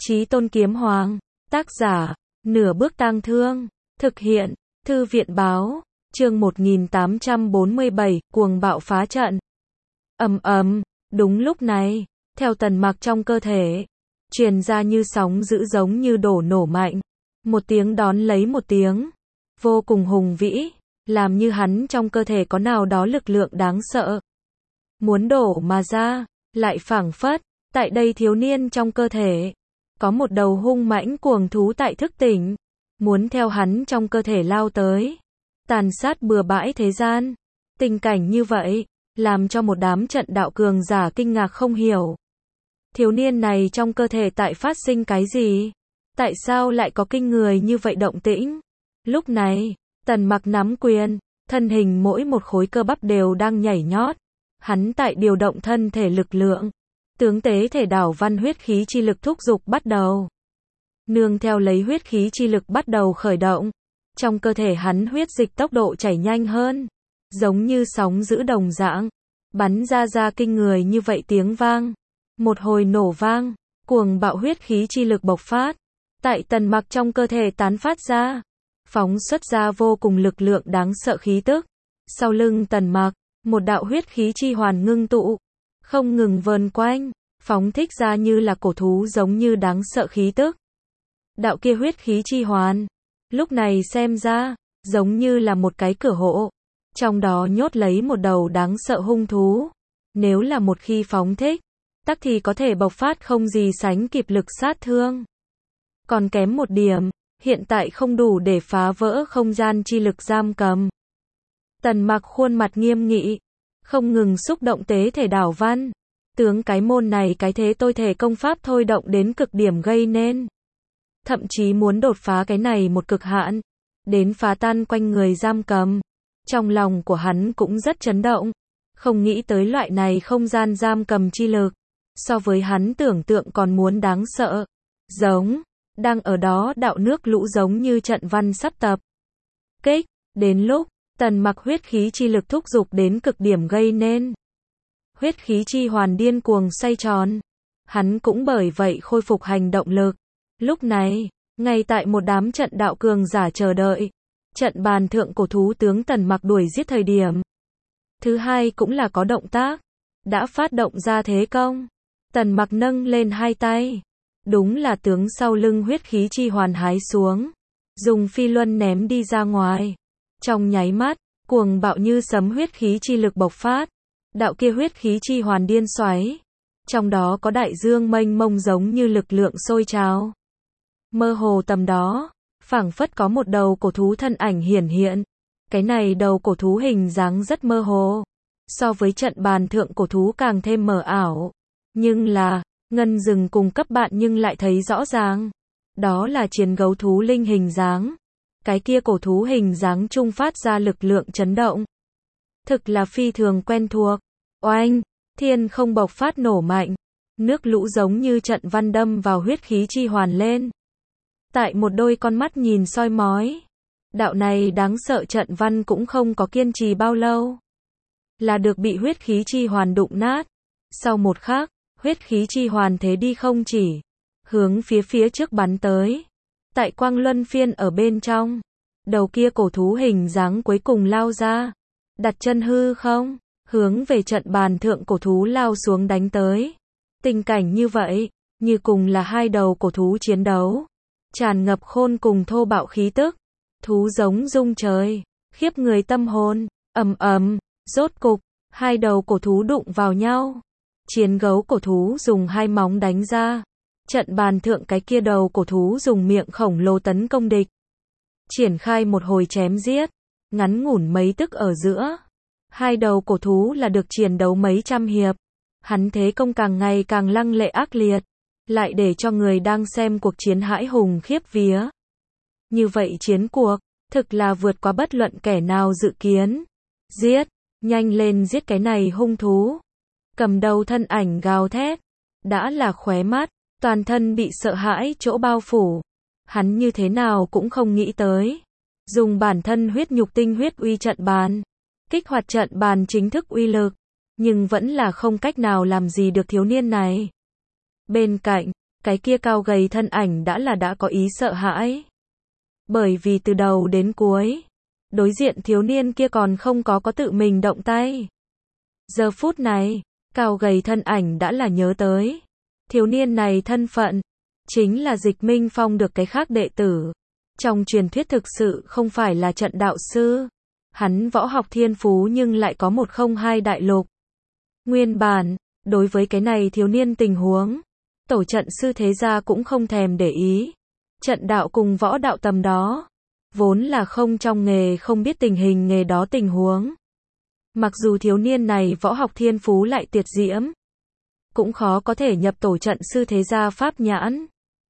Chí Tôn Kiếm Hoàng, tác giả, Nửa Bước Tang Thương, thực hiện, Thư viện báo, chương 1847, cuồng bạo phá trận. Đúng lúc này, theo Tần Mặc trong cơ thể, truyền ra như sóng dữ giống như đổ nổ mạnh. Một tiếng đón lấy một tiếng, vô cùng hùng vĩ, làm như hắn trong cơ thể có nào đó lực lượng đáng sợ. Muốn đổ mà ra, lại phảng phất, tại đây thiếu niên trong cơ thể, có một đầu hung mãnh cuồng thú tại thức tỉnh, muốn theo hắn trong cơ thể lao tới, tàn sát bừa bãi thế gian. Tình cảnh như vậy, làm cho một đám trận đạo cường giả kinh ngạc không hiểu. Thiếu niên này trong cơ thể tại phát sinh cái gì? Tại sao lại có kinh người như vậy động tĩnh? Lúc này, Tần Mặc nắm quyền, thân hình mỗi một khối cơ bắp đều đang nhảy nhót. Hắn tại điều động thân thể lực lượng. Tướng tế thể đảo văn huyết khí chi lực thúc giục bắt đầu. Nương theo lấy huyết khí chi lực bắt đầu khởi động. Trong cơ thể hắn huyết dịch tốc độ chảy nhanh hơn. Giống như sóng dữ đồng dạng. Bắn ra kinh người như vậy tiếng vang. Một hồi nổ vang, cuồng bạo huyết khí chi lực bộc phát. Tại Tần Mặc trong cơ thể tán phát ra. Phóng xuất ra vô cùng lực lượng đáng sợ khí tức. Sau lưng Tần Mặc, một đạo huyết khí chi hoàn ngưng tụ. Không ngừng vờn quanh, phóng thích ra như là cổ thú giống như đáng sợ khí tức. Đạo kia huyết khí chi hoàn, lúc này xem ra, giống như là một cái cửa hộ. Trong đó nhốt lấy một đầu đáng sợ hung thú. Nếu là một khi phóng thích, tắc thì có thể bộc phát không gì sánh kịp lực sát thương. Còn kém một điểm, hiện tại không đủ để phá vỡ không gian chi lực giam cầm. Tần Mặc khuôn mặt nghiêm nghị, không ngừng xúc động tế thể đảo văn. Tướng cái môn này cái thế tôi thể công pháp thôi động đến cực điểm gây nên. Thậm chí muốn đột phá cái này một cực hạn, đến phá tan quanh người giam cầm. Trong lòng của hắn cũng rất chấn động, không nghĩ tới loại này không gian giam cầm chi lực, so với hắn tưởng tượng còn muốn đáng sợ. Giống, đang ở đó đạo nước lũ giống như trận văn sắp tập kích, đến lúc Tần Mặc huyết khí chi lực thúc giục đến cực điểm gây nên. Huyết khí chi hoàn điên cuồng xoay tròn. Hắn cũng bởi vậy khôi phục hành động lực. Lúc này, ngay tại một đám trận đạo cường giả chờ đợi, trận bàn thượng cổ thú tướng Tần Mặc đuổi giết thời điểm. Thứ hai cũng là có động tác, đã phát động ra thế công. Tần Mặc nâng lên hai tay. Đúng là tướng sau lưng huyết khí chi hoàn hái xuống. Dùng phi luân ném đi ra ngoài. Trong nháy mắt, cuồng bạo như sấm huyết khí chi lực bộc phát. Đạo kia huyết khí chi hoàn điên xoáy. Trong đó có đại dương mênh mông giống như lực lượng sôi trào. Mơ hồ tầm đó, phảng phất có một đầu cổ thú thân ảnh hiển hiện. Cái này đầu cổ thú hình dáng rất mơ hồ. So với trận bàn thượng cổ thú càng thêm mờ ảo. Nhưng là, Ngân Dừng cùng cấp bạn nhưng lại thấy rõ ràng. Đó là chiến gấu thú linh hình dáng. Cái kia cổ thú hình dáng trung phát ra lực lượng chấn động. Thực là phi thường quen thuộc. Oanh, thiên không bộc phát nổ mạnh. Nước lũ giống như trận văn đâm vào huyết khí chi hoàn lên. Tại một đôi con mắt nhìn soi mói. Đạo này đáng sợ trận văn cũng không có kiên trì bao lâu. Là được bị huyết khí chi hoàn đụng nát. Sau một khắc, huyết khí chi hoàn thế đi không chỉ. Hướng phía trước bắn tới. Tại quang luân phiên ở bên trong. Đầu kia cổ thú hình dáng cuối cùng lao ra. Đặt chân hư không, hướng về trận bàn thượng cổ thú lao xuống đánh tới. Tình cảnh như vậy, như cùng là hai đầu cổ thú chiến đấu. Tràn ngập khôn cùng thô bạo khí tức. Thú giống rung trời, khiếp người tâm hồn. Rốt cục, hai đầu cổ thú đụng vào nhau. Chiến gấu cổ thú dùng hai móng đánh ra. Trận bàn thượng cái kia đầu cổ thú dùng miệng khổng lồ tấn công địch. Triển khai một hồi chém giết. Ngắn ngủn mấy tức ở giữa. Hai đầu cổ thú là được chiến đấu mấy trăm hiệp. Hắn thế công càng ngày càng lăng lệ ác liệt. Lại để cho người đang xem cuộc chiến hãi hùng khiếp vía. Như vậy chiến cuộc, thực là vượt qua bất luận kẻ nào dự kiến. Giết, nhanh lên giết cái này hung thú. Cầm đầu thân ảnh gào thét. Đã là khóe mắt, toàn thân bị sợ hãi chỗ bao phủ. Hắn như thế nào cũng không nghĩ tới. Dùng bản thân huyết nhục tinh huyết uy trận bàn. Kích hoạt trận bàn chính thức uy lực. Nhưng vẫn là không cách nào làm gì được thiếu niên này. Bên cạnh, cái kia cao gầy thân ảnh đã có ý sợ hãi. Bởi vì từ đầu đến cuối, đối diện thiếu niên kia còn không có tự mình động tay. Giờ phút này, cao gầy thân ảnh đã nhớ tới. Thiếu niên này thân phận, chính là Dịch Minh Phong được cái khác đệ tử. Trong truyền thuyết thực sự không phải là trận đạo sư. Hắn võ học thiên phú nhưng lại có 102 đại lục. Nguyên bản, đối với cái này thiếu niên tình huống, tổ trận sư thế gia cũng không thèm để ý. Trận đạo cùng võ đạo tầm đó, vốn là không trong nghề không biết tình hình nghề đó tình huống. Mặc dù thiếu niên này võ học thiên phú lại tuyệt diễm, cũng khó có thể nhập tổ trận sư thế gia pháp nhãn.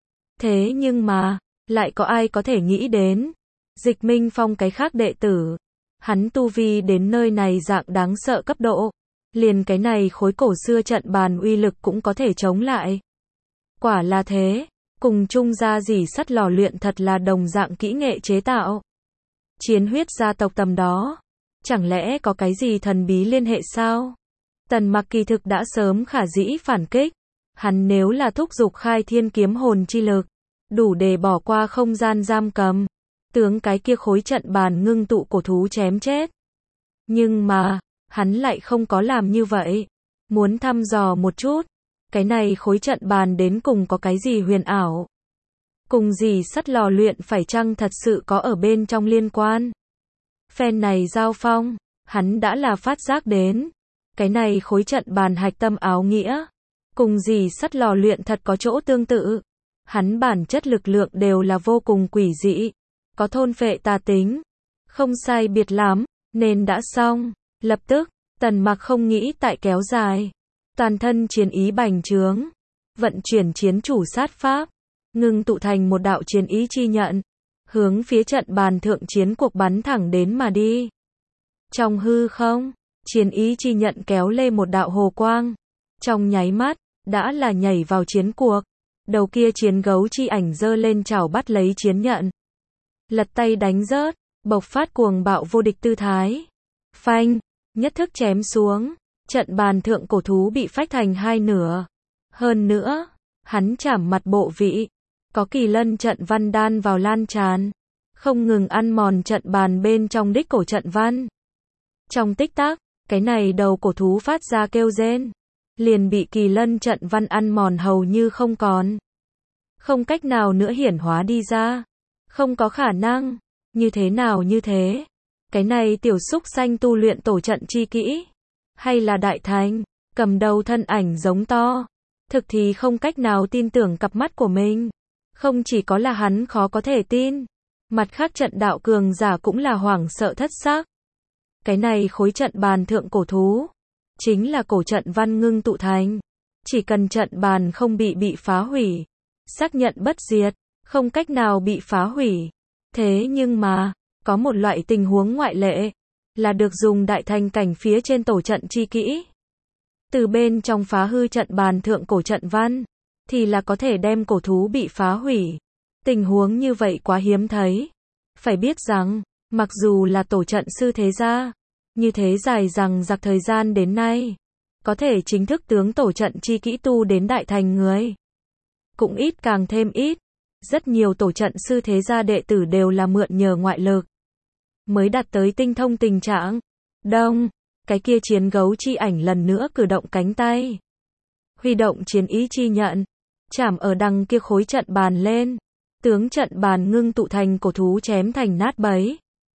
Thế nhưng mà, lại có ai có thể nghĩ đến, Dịch Minh Phong cái khác đệ tử, hắn tu vi đến nơi này dạng đáng sợ cấp độ, liền cái này khối cổ xưa trận bàn uy lực cũng có thể chống lại. Quả là thế, cùng chung gia dỉ sắt lò luyện thật là đồng dạng kỹ nghệ chế tạo. Chiến huyết gia tộc tầm đó, chẳng lẽ có cái gì thần bí liên hệ sao? Tần Mặc kỳ thực đã sớm khả dĩ phản kích, hắn nếu là thúc giục khai thiên kiếm hồn chi lực, đủ để bỏ qua không gian giam cầm, tướng cái kia khối trận bàn ngưng tụ cổ thú chém chết. Nhưng mà, hắn lại không có làm như vậy, muốn thăm dò một chút, cái này khối trận bàn đến cùng có cái gì huyền ảo. Cùng gì sắt lò luyện phải chăng thật sự có ở bên trong liên quan. Phen này giao phong, hắn đã là phát giác đến. Cái này khối trận bàn hạch tâm áo nghĩa, cùng gì sắt lò luyện thật có chỗ tương tự. Hắn bản chất lực lượng đều là vô cùng quỷ dị, có thôn phệ tà tính. Không sai biệt lắm, nên đã xong. Lập tức, Tần Mặc không nghĩ tại kéo dài. Toàn thân chiến ý bành trướng, vận chuyển chiến chủ sát pháp, ngưng tụ thành một đạo chiến ý chi nhận, hướng phía trận bàn thượng chiến cuộc bắn thẳng đến mà đi. Trong hư không, chiến ý chi nhận kéo lên một đạo hồ quang, trong nháy mắt, đã là nhảy vào chiến cuộc. Đầu kia chiến gấu chi ảnh giơ lên chảo bắt lấy chiến nhận, lật tay đánh rớt, bộc phát cuồng bạo vô địch tư thái. Phanh, nhất thức chém xuống, trận bàn thượng cổ thú bị phách thành hai nửa. Hơn nữa, hắn chảm mặt bộ vị, có kỳ lân trận văn đan vào lan tràn, không ngừng ăn mòn trận bàn bên trong đích cổ trận văn. Trong tích tắc, cái này đầu cổ thú phát ra kêu rên, liền bị kỳ lân trận văn ăn mòn hầu như không còn. Không cách nào nữa hiển hóa đi ra. Không có khả năng. Như thế nào như thế? Cái này tiểu súc sanh tu luyện tổ trận chi kỹ? Hay là đại thành? Cầm đầu thân ảnh giống to. Thực thì không cách nào tin tưởng cặp mắt của mình. Không chỉ có là hắn khó có thể tin. Mặt khác trận đạo cường giả cũng là hoảng sợ thất xác. Cái này khối trận bàn thượng cổ thú, chính là cổ trận văn ngưng tụ thành. Chỉ cần trận bàn không bị phá hủy, xác nhận bất diệt, không cách nào bị phá hủy. Thế nhưng mà, có một loại tình huống ngoại lệ, là được dùng đại thành cảnh phía trên tổ trận chi kỹ. Từ bên trong phá hư trận bàn thượng cổ trận văn, thì là có thể đem cổ thú bị phá hủy. Tình huống như vậy quá hiếm thấy. Phải biết rằng, mặc dù là tổ trận sư thế gia, như thế dài rằng giặc thời gian đến nay, có thể chính thức tướng tổ trận chi kỹ tu đến đại thành người, cũng ít càng thêm ít. Rất nhiều tổ trận sư thế gia đệ tử đều là mượn nhờ ngoại lực, mới đạt tới tinh thông tình trạng. Đông, cái kia chiến gấu chi ảnh lần nữa cử động cánh tay, huy động chiến ý chi nhận, chạm ở đằng kia khối trận bàn lên, tướng trận bàn ngưng tụ thành cổ thú chém thành nát bấy.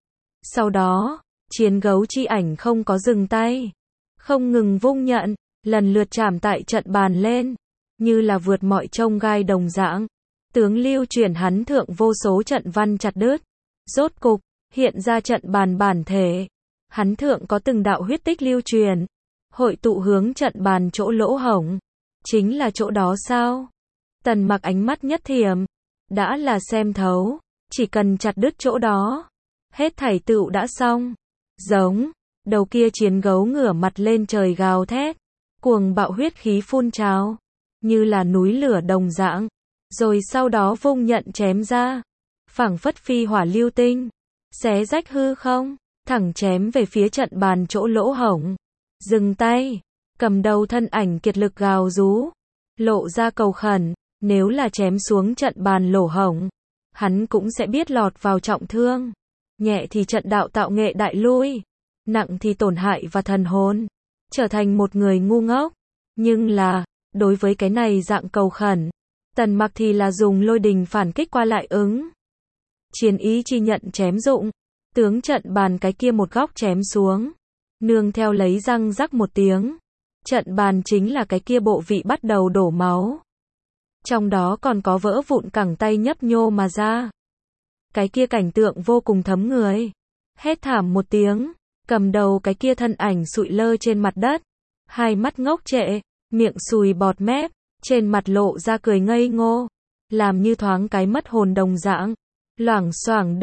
Sau đó, chiến gấu chi ảnh không có dừng tay, không ngừng vung nhận, lần lượt chạm tại trận bàn lên, như là vượt mọi chông gai đồng dạng, tướng lưu chuyển hắn thượng vô số trận văn chặt đứt. Rốt cục, hiện ra trận bàn bản thể. Hắn thượng có từng đạo huyết tích lưu truyền, hội tụ hướng trận bàn chỗ lỗ hổng. Chính là chỗ đó sao? Tần Mặc ánh mắt nhất thiểm, đã là xem thấu, chỉ cần chặt đứt chỗ đó, hết thảy tựu đã xong. Giống, đầu kia chiến gấu ngửa mặt lên trời gào thét, cuồng bạo huyết khí phun trào, như là núi lửa đồng dạng, rồi sau đó vung nhận chém ra, phảng phất phi hỏa lưu tinh, xé rách hư không, thẳng chém về phía trận bàn chỗ lỗ hổng. Dừng tay, cầm đầu thân ảnh kiệt lực gào rú, lộ ra cầu khẩn, Nếu là chém xuống trận bàn lỗ hổng, hắn cũng sẽ biết lọt vào trọng thương. Nhẹ thì trận đạo tạo nghệ đại lui, nặng thì tổn hại và thần hồn, trở thành một người ngu ngốc. Nhưng là, đối với cái này dạng cầu khẩn, Tần Mặc thì là dùng lôi đình phản kích qua lại ứng. Chiến ý chi nhận chém dụng, tướng trận bàn cái kia một góc chém xuống, nương theo lấy răng rắc một tiếng. Trận bàn chính là cái kia bộ vị bắt đầu đổ máu. Trong đó còn có vỡ vụn cẳng tay nhấp nhô mà ra. Cái kia cảnh tượng vô cùng thấm người. Hét thảm một tiếng, cầm đầu cái kia thân ảnh sụi lơ trên mặt đất. Hai mắt ngốc trệ, miệng sùi bọt mép, trên mặt lộ ra cười ngây ngô. Làm như thoáng cái mất hồn đồng dạng. Loảng xoảng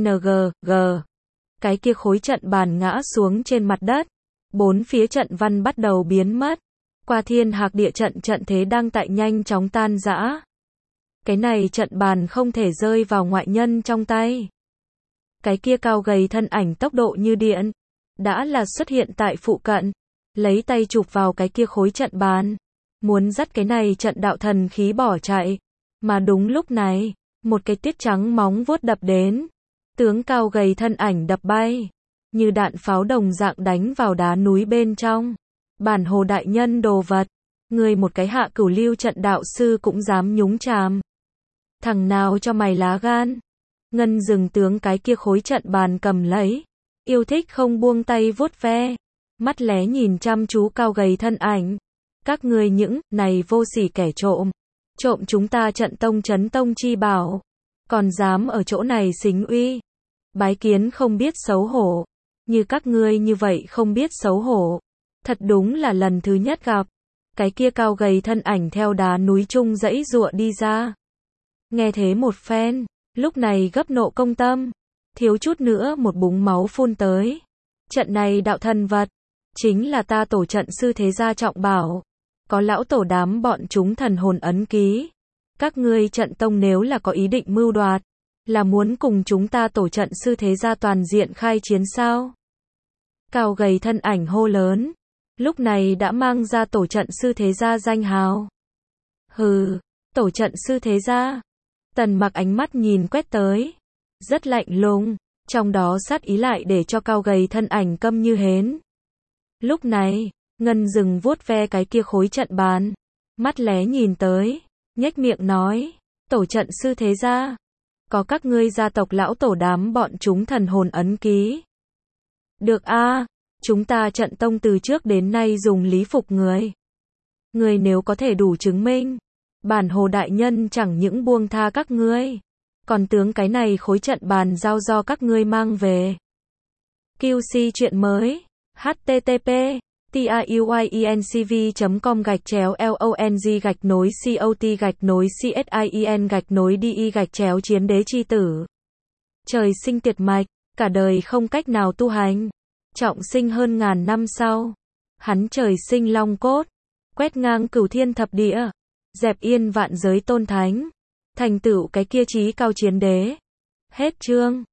DANG. Cái kia khối trận bàn ngã xuống trên mặt đất. Bốn phía trận văn bắt đầu biến mất. Qua thiên hạc địa trận trận thế đang tại nhanh chóng tan rã. Cái này trận bàn không thể rơi vào ngoại nhân trong tay. Cái kia cao gầy thân ảnh tốc độ như điện, đã là xuất hiện tại phụ cận, lấy tay chụp vào cái kia khối trận bàn, muốn dắt cái này trận đạo thần khí bỏ chạy. Mà đúng lúc này, một cái tiết trắng móng vuốt đập đến, tướng cao gầy thân ảnh đập bay, như đạn pháo đồng dạng đánh vào đá núi bên trong. Bản Hồ đại nhân đồ vật, ngươi một cái hạ cửu lưu trận đạo sư cũng dám nhúng chàm. Thằng nào cho mày lá gan? Ngân Dừng tướng cái kia khối trận bàn cầm lấy, yêu thích không buông tay vuốt ve, mắt lé nhìn chăm chú cao gầy thân ảnh. Các ngươi những này vô sỉ kẻ trộm, trộm chúng ta trận tông trấn tông chi bảo, còn dám ở chỗ này xính uy, bái kiến không biết xấu hổ. Như các ngươi như vậy không biết xấu hổ, thật đúng là lần thứ nhất gặp. Cái kia cao gầy thân ảnh theo đá núi chung dãy giụa đi ra. Nghe thế một phen, lúc này gấp nộ công tâm, thiếu chút nữa một búng máu phun tới. Trận này đạo thần vật, chính là ta tổ trận sư thế gia trọng bảo, có lão tổ đám bọn chúng thần hồn ấn ký. Các ngươi trận tông nếu là có ý định mưu đoạt, là muốn cùng chúng ta tổ trận sư thế gia toàn diện khai chiến sao? Cao gầy thân ảnh hô lớn, lúc này đã mang ra tổ trận sư thế gia danh hào. Hừ, tổ trận sư thế gia. Tần Mặc ánh mắt nhìn quét tới, rất lạnh lùng, trong đó sát ý lại để cho cao gầy thân ảnh câm như hến. Lúc này, Ngân Dừng vuốt ve cái kia khối trận bàn, mắt lé nhìn tới, nhếch miệng nói, tổ trận sư thế gia, có các ngươi gia tộc lão tổ đám bọn chúng thần hồn ấn ký. Được a, chúng ta trận tông từ trước đến nay dùng lý phục người. Người nếu có thể đủ chứng minh, bản Hồ đại nhân chẳng những buông tha các ngươi, còn tướng cái này khối trận bàn giao do các ngươi mang về. QC chuyện mới, http tayuinCV.com/long/cot/csin-di-chiến đế chi tử. Trời sinh tiệt mạch, cả đời không cách nào tu hành, trọng sinh hơn ngàn năm sau, hắn trời sinh long cốt, quét ngang cửu thiên thập địa, dẹp yên vạn giới tôn thánh, thành tựu cái kia chí cao chiến đế. Hết chương.